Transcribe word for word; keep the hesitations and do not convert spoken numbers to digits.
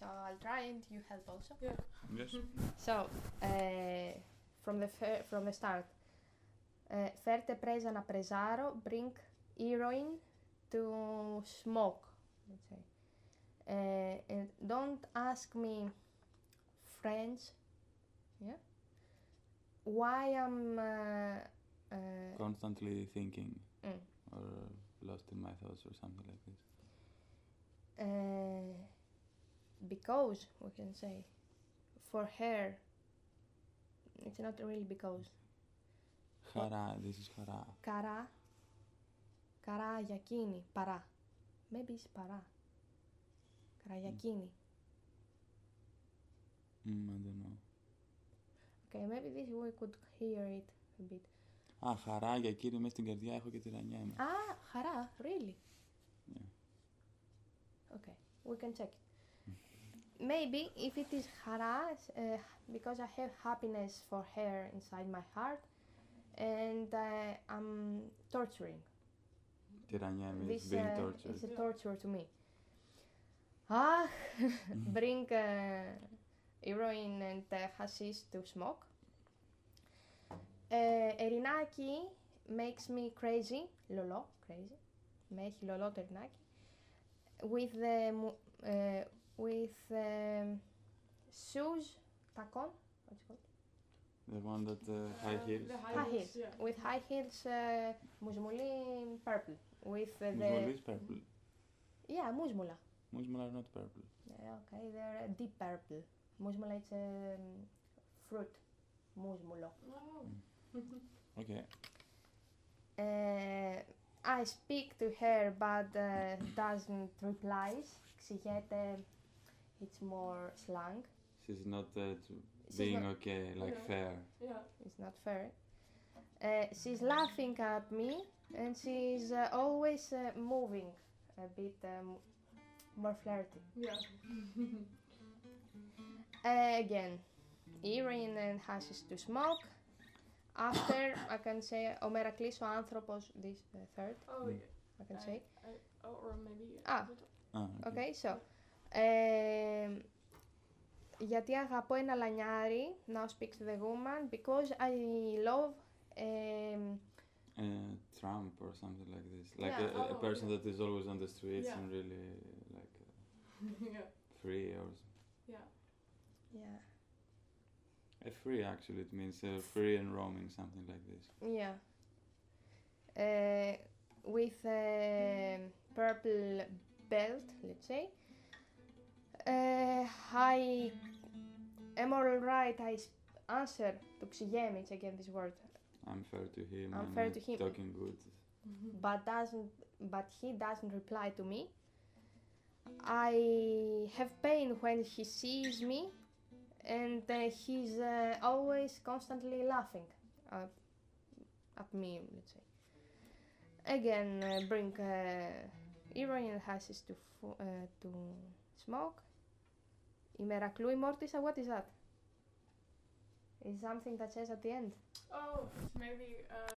So I'll try and you help also. Yeah. Yes. So, uh, from the fir- from the start, uh, ferte presa na presaro, bring heroin to smoke, let's say. Uh, and don't ask me, friends, yeah, why I'm uh, uh, Constantly thinking mm, or lost in my thoughts or something like this. uh, because we can say, for her, it's not really because. Χαρά, this is χαρά. Καρά, καρά για εκείνη, παρά. Maybe it's παρά. Καρά για εκείνη. Mm, I don't know. Okay, maybe this we could hear it a bit. Α, χαρά για εκείνη μέσα στην καρδιά έχω και τυραννιέμαι. Ah, χαρά, really? Yeah. Okay, we can check it. Maybe if it is χαρά, uh, because I have happiness for her inside my heart, and uh, I'm torturing. Τυραννιέμαι is This being uh, tortured. is a torture to me. Ah, bring uh, heroin and uh, hashish to smoke. Uh, Erinaki makes me crazy, lolo, crazy. Με έχει λολό το Erinaki. With the mu- uh, with um, shoes, tacon, what's it called? The one that uh, high Uh, heels. the high High heels, heels. yeah. With high heels, uh, μουσμουλή purple. With uh, the Musmul is purple. yeah, μουσμουλα. Musmul are not purple. Yeah, okay, they're uh, deep purple. Μουσμουλα it's a um, fruit. Μουσμουλο. Oh. Okay. Uh, I speak to her but uh, doesn't reply. Ξηγέται, it's more slang. She's not uh, to She's being not- okay, like Yeah. fair. Yeah. It's not fair. Uh, she's laughing at me and she's uh, always uh, moving a bit um, more flirty. Yeah. Uh, again, heroin and hashish to smoke. After, I can say, ο Μερακλής ο άνθρωπος, this uh, third, Oh, Mm. yeah. I can I- say. I- oh, or maybe. Ah. Ah, Okay, so. Uh, γιατί αγαπώ ένα λανιάρι, now speaks to the woman, because I love um, Uh, Trump or something like this. Like Yeah. a, a Oh, person yeah. that is always on the streets Yeah. and really like uh, yeah. free or Yeah. yeah, uh, free actually. It means uh, free and roaming, something like this. yeah. Uh, with a purple belt, let's say. Uh, I am alright, I s- answer to ξηγέμαι, it's again this word, I'm fair to him. I'm and fair uh, to him. Talking good. but doesn't, but he doesn't reply to me. I have pain when he sees me, and uh, he's uh, always constantly laughing uh, at me, let's say. Again, uh, bring uh, heroin and hashish to fo- uh, to smoke. Η Μερακλού η Μόρτισσα, what is that? Is something that says at the end. Oh, maybe. Uh,